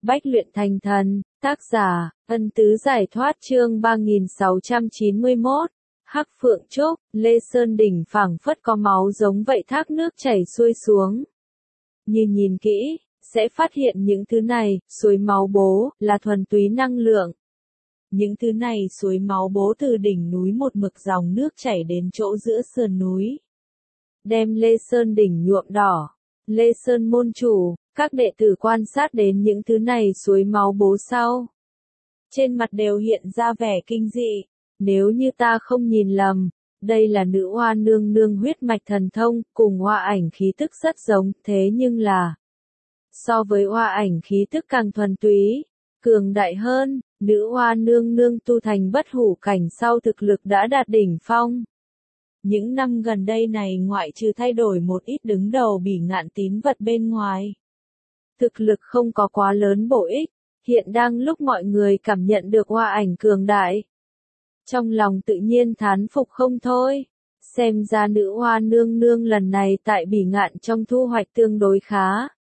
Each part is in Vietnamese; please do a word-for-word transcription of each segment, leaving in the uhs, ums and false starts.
Bách luyện thành thần, tác giả, Ân Tứ giải thoát chương ba nghìn sáu trăm chín mươi mốt. Hắc Phượng Trúc, Lê Sơn đỉnh phảng phất có máu giống vậy thác nước chảy xuôi xuống. Như nhìn kỹ, sẽ phát hiện những thứ này, suối máu bố, là thuần túy năng lượng. Những thứ này suối máu bố từ đỉnh núi một mực dòng nước chảy đến chỗ giữa sườn núi. Đem Lê Sơn đỉnh nhuộm đỏ. Lê Sơn môn chủ, các đệ tử quan sát đến những thứ này suối máu bố sau. Trên mặt đều hiện ra vẻ kinh dị. Nếu như ta không nhìn lầm, đây là nữ hoa nương nương huyết mạch thần thông, cùng hoa ảnh khí tức rất giống, thế nhưng là so với hoa ảnh khí tức càng thuần túy, cường đại hơn, nữ hoa nương nương tu thành bất hủ cảnh sau thực lực đã đạt đỉnh phong. Những năm gần đây này ngoại trừ thay đổi một ít đứng đầu bỉ ngạn tín vật bên ngoài, thực lực không có quá lớn bổ ích, hiện đang lúc mọi người cảm nhận được hoa ảnh cường đại. Trong lòng tự nhiên thán phục không thôi, xem ra nữ hoa nương nương lần này tại bỉ ngạn trong thu hoạch tương đối khá.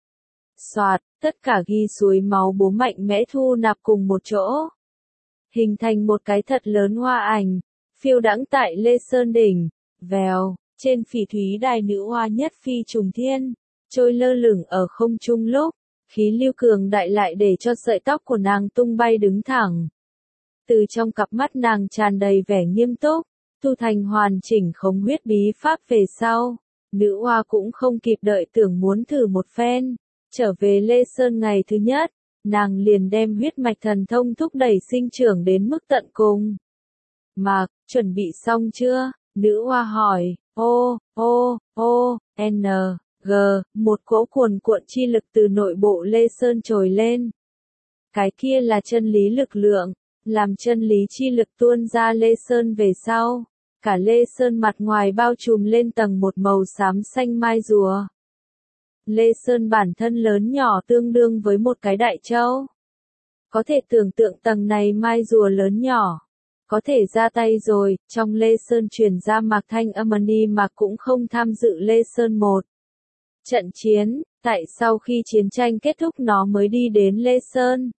Soạt, tất cả ghi suối máu bố mạnh mẽ thu nạp cùng một chỗ, hình thành một cái thật lớn hoa ảnh, phiêu đãng tại Lê Sơn đỉnh. Vèo, trên phỉ thúy đài nữ hoa nhất phi trùng thiên, trôi lơ lửng ở không trung lúc, khí lưu cường đại lại để cho sợi tóc của nàng tung bay đứng thẳng. Từ trong cặp mắt nàng tràn đầy vẻ nghiêm túc, tu thành hoàn chỉnh khống huyết bí pháp về sau, nữ hoa cũng không kịp đợi tưởng muốn thử một phen, trở về Lê Sơn ngày thứ nhất, nàng liền đem huyết mạch thần thông thúc đẩy sinh trưởng đến mức tận cùng. Mạc, chuẩn bị xong chưa? Nữ hoa hỏi. Ô, ô, ô, N, G, một cỗ cuồn cuộn chi lực từ nội bộ Lê Sơn trồi lên. Cái kia là chân lý lực lượng, làm chân lý chi lực tuôn ra Lê Sơn về sau. Cả Lê Sơn mặt ngoài bao trùm lên tầng một màu xám xanh mai rùa. Lê Sơn bản thân lớn nhỏ tương đương với một cái đại châu. Có thể tưởng tượng tầng này mai rùa lớn nhỏ. Có thể ra tay rồi, trong Lê Sơn truyền ra Mạc Thanh Amani Mạc cũng không tham dự Lê Sơn một trận chiến, tại sau khi chiến tranh kết thúc nó mới đi đến Lê Sơn.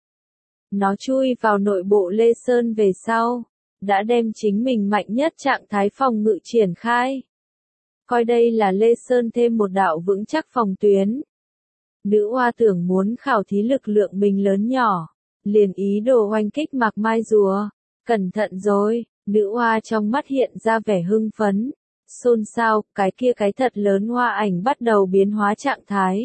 Nó chui vào nội bộ Lê Sơn về sau, đã đem chính mình mạnh nhất trạng thái phòng ngự triển khai. Coi đây là Lê Sơn thêm một đạo vững chắc phòng tuyến. Nữ hoa tưởng muốn khảo thí lực lượng mình lớn nhỏ, liền ý đồ oanh kích Mạc Mai Rùa. Cẩn thận rồi, nữ hoa trong mắt hiện ra vẻ hưng phấn, xôn xao, cái kia cái thật lớn hoa ảnh bắt đầu biến hóa trạng thái.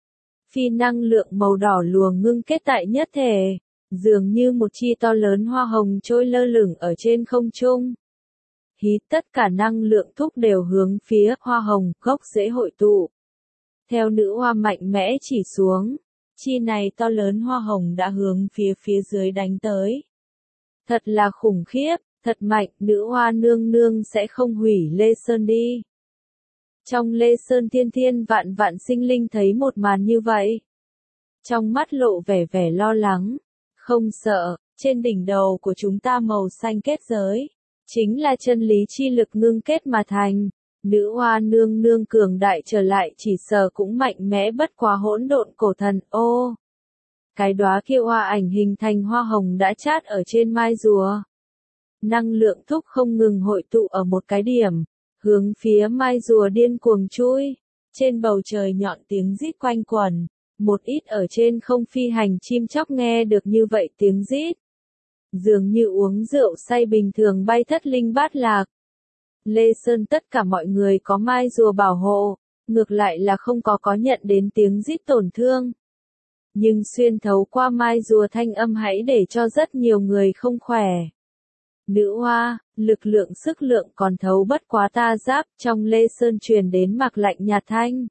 Phi năng lượng màu đỏ luồng ngưng kết tại nhất thể, dường như một chi to lớn hoa hồng trôi lơ lửng ở trên không trung. Hít tất cả năng lượng thúc đều hướng phía hoa hồng, gốc rễ hội tụ. Theo nữ hoa mạnh mẽ chỉ xuống, chi này to lớn hoa hồng đã hướng phía phía dưới đánh tới. Thật là khủng khiếp, thật mạnh, nữ hoa nương nương sẽ không hủy Lê Sơn đi. Trong Lê Sơn thiên thiên vạn vạn sinh linh thấy một màn như vậy. Trong mắt lộ vẻ vẻ lo lắng, không sợ, trên đỉnh đầu của chúng ta màu xanh kết giới. Chính là chân lý chi lực ngưng kết mà thành. Nữ hoa nương nương cường đại trở lại chỉ sợ cũng mạnh mẽ bất quá hỗn độn cổ thần, ô. Cái đóa kia hoa ảnh hình thành hoa hồng đã chát ở trên mai rùa. Năng lượng thúc không ngừng hội tụ ở một cái điểm, hướng phía mai rùa điên cuồng chui. Trên bầu trời nhọn tiếng rít quanh quẩn, một ít ở trên không phi hành chim chóc nghe được như vậy tiếng rít. Dường như uống rượu say bình thường bay thất linh bát lạc. Lê Sơn tất cả mọi người có mai rùa bảo hộ, ngược lại là không có có nhận đến tiếng rít tổn thương. Nhưng xuyên thấu qua mai rùa thanh âm hãy để cho rất nhiều người không khỏe. Nữ hoa, lực lượng sức lượng còn thấu bất quá ta giáp, trong Lê Sơn truyền đến Mạc lạnh nhạt thanh.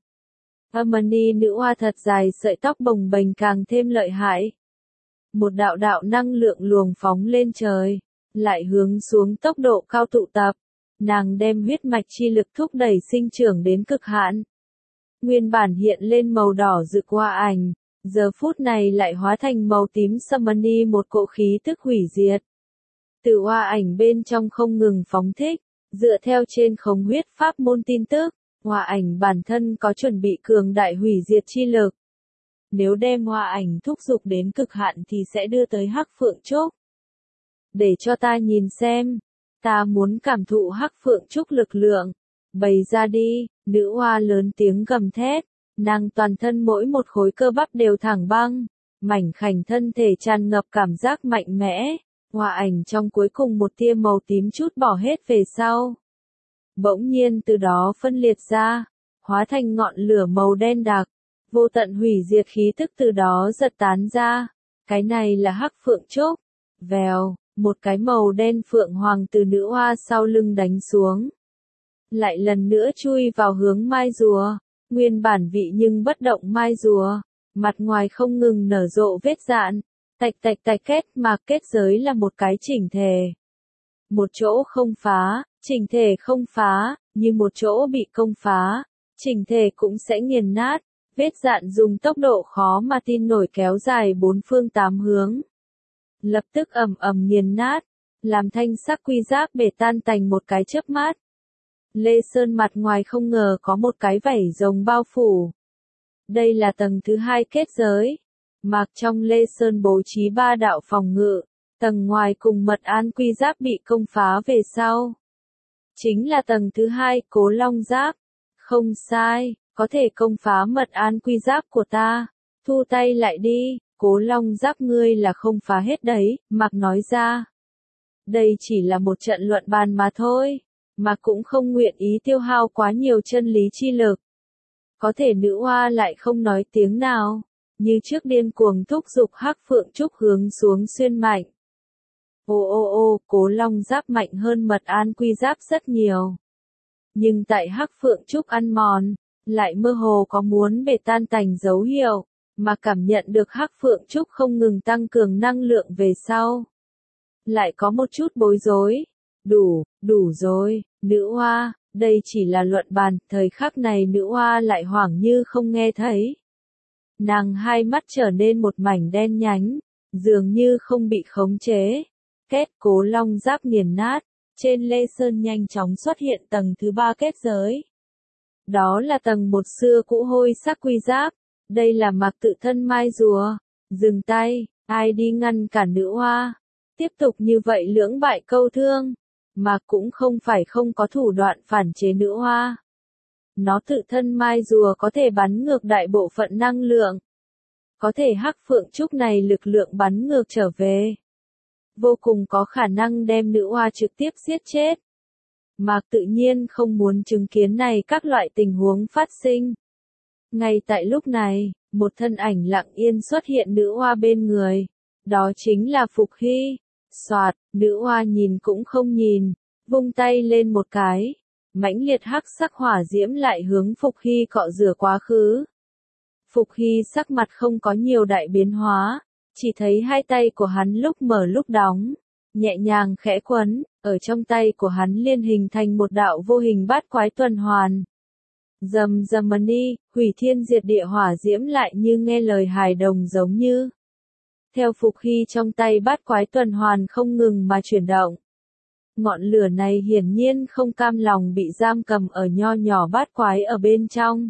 Amani nữ hoa thật dài sợi tóc bồng bềnh càng thêm lợi hại. Một đạo đạo năng lượng luồng phóng lên trời, lại hướng xuống tốc độ cao tụ tập. Nàng đem huyết mạch chi lực thúc đẩy sinh trưởng đến cực hạn. Nguyên bản hiện lên màu đỏ rực hoa ảnh, giờ phút này lại hóa thành màu tím Samani một cỗ khí tức hủy diệt. Từ hoa ảnh bên trong không ngừng phóng thích, dựa theo trên khống huyết pháp môn tin tức, hoa ảnh bản thân có chuẩn bị cường đại hủy diệt chi lực. nếu đem hoa ảnh thúc dục đến cực hạn thì sẽ đưa tới Hắc Phượng Trúc. Để cho ta nhìn xem, ta muốn cảm thụ Hắc Phượng Trúc lực lượng. Bày ra đi, nữ hoa lớn tiếng gầm thét, nàng toàn thân mỗi một khối cơ bắp đều thẳng băng, mảnh khảnh thân thể tràn ngập cảm giác mạnh mẽ, hoa ảnh trong cuối cùng một tia màu tím chút bỏ hết về sau. Bỗng nhiên từ đó phân liệt ra, hóa thành ngọn lửa màu đen đặc, vô tận hủy diệt khí tức từ đó giật tán ra, cái này là Hắc Phượng Trúc. Vèo, một cái màu đen phượng hoàng từ nữ hoa sau lưng đánh xuống. Lại lần nữa chui vào hướng mai rùa, nguyên bản vị nhưng bất động mai rùa, mặt ngoài không ngừng nở rộ vết dạn, tạch tạch tạch kết mà kết giới là một cái chỉnh thể. Một chỗ không phá, chỉnh thể không phá, như một chỗ bị công phá, chỉnh thể cũng sẽ nghiền nát, vết dạn dùng tốc độ khó mà tin nổi kéo dài bốn phương tám hướng. Lập tức ầm ầm nghiền nát, làm thanh sắc quy giáp bể tan tành một cái chớp mắt. Lê Sơn mặt ngoài không ngờ có một cái vảy rồng bao phủ. Đây là tầng thứ hai kết giới. Mạc trong Lê Sơn bố trí ba đạo phòng ngự, tầng ngoài cùng mật an quy giáp bị công phá về sau. Chính là tầng thứ hai Cố Long Giáp. Không sai, có thể công phá mật an quy giáp của ta. Thu tay lại đi, Cố Long Giáp ngươi là không phá hết đấy, Mạc nói ra. Đây chỉ là một trận luận bàn mà thôi. Mà cũng không nguyện ý tiêu hao quá nhiều chân lý chi lực. Có thể nữ hoa lại không nói tiếng nào, như trước điên cuồng thúc giục Hắc Phượng Trúc hướng xuống xuyên mạnh. Ô ô ô, Cố Long Giáp mạnh hơn mật an quy giáp rất nhiều. Nhưng tại Hắc Phượng Trúc ăn mòn, lại mơ hồ có muốn bể tan tành dấu hiệu, mà cảm nhận được Hắc Phượng Trúc không ngừng tăng cường năng lượng về sau. Lại có một chút bối rối. Đủ, đủ rồi, nữ hoa, đây chỉ là luận bàn, thời khắc này nữ hoa lại hoảng như không nghe thấy. Nàng hai mắt trở nên một mảnh đen nhánh, dường như không bị khống chế. Kết Cố Long Giáp nghiền nát, trên Lê Sơn nhanh chóng xuất hiện tầng thứ ba kết giới. Đó là tầng một xưa cũ hôi sắc quy giáp, đây là Mạc tự thân mai rùa. Dừng tay, ai đi ngăn cản nữ hoa. Tiếp tục như vậy lưỡng bại câu thương. Mà cũng không phải không có thủ đoạn phản chế nữ hoa. Nó tự thân mai rùa có thể bắn ngược đại bộ phận năng lượng. Có thể Hắc Phượng Trúc này lực lượng bắn ngược trở về. Vô cùng có khả năng đem nữ hoa trực tiếp giết chết. Mạc tự nhiên không muốn chứng kiến này các loại tình huống phát sinh. Ngay tại lúc này, một thân ảnh lặng yên xuất hiện nữ hoa bên người. Đó chính là Phục Hy. Soạt, nữ hoa nhìn cũng không nhìn, vung tay lên một cái, mãnh liệt hắc sắc hỏa diễm lại hướng Phục Hy cọ rửa quá khứ. Phục Hy sắc mặt không có nhiều đại biến hóa, chỉ thấy hai tay của hắn lúc mở lúc đóng, nhẹ nhàng khẽ quấn, ở trong tay của hắn liên hình thành một đạo vô hình bát quái tuần hoàn. Dầm dầm mani, hủy thiên diệt địa hỏa diễm lại như nghe lời hài đồng giống như. Theo Phục Hy trong tay bát quái tuần hoàn không ngừng mà chuyển động. Ngọn lửa này hiển nhiên không cam lòng bị giam cầm ở nho nhỏ bát quái ở bên trong.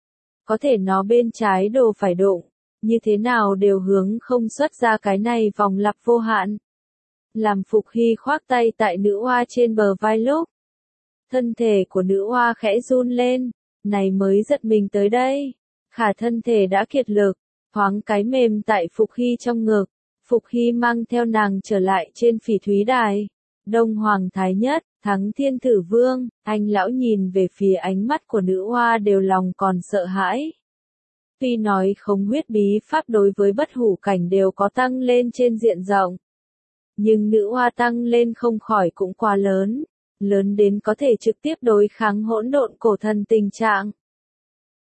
Có thể nó bên trái đồ phải đụng, như thế nào đều hướng không xuất ra cái này vòng lặp vô hạn. Làm Phục Hy khoác tay tại nữ hoa trên bờ vai lúc. Thân thể của nữ hoa khẽ run lên, này mới giật mình tới đây. Khả thân thể đã kiệt lực. Thoáng cái mềm tại Phục Hy trong ngực, Phục Hy mang theo nàng trở lại trên phỉ thúy đài. Đông Hoàng Thái Nhất, Thắng Thiên Tử Vương, anh lão nhìn về phía ánh mắt của nữ hoa đều lòng còn sợ hãi. Tuy nói không huyết bí pháp đối với bất hủ cảnh đều có tăng lên trên diện rộng. Nhưng nữ hoa tăng lên không khỏi cũng quá lớn, lớn đến có thể trực tiếp đối kháng hỗn độn cổ thần tình trạng.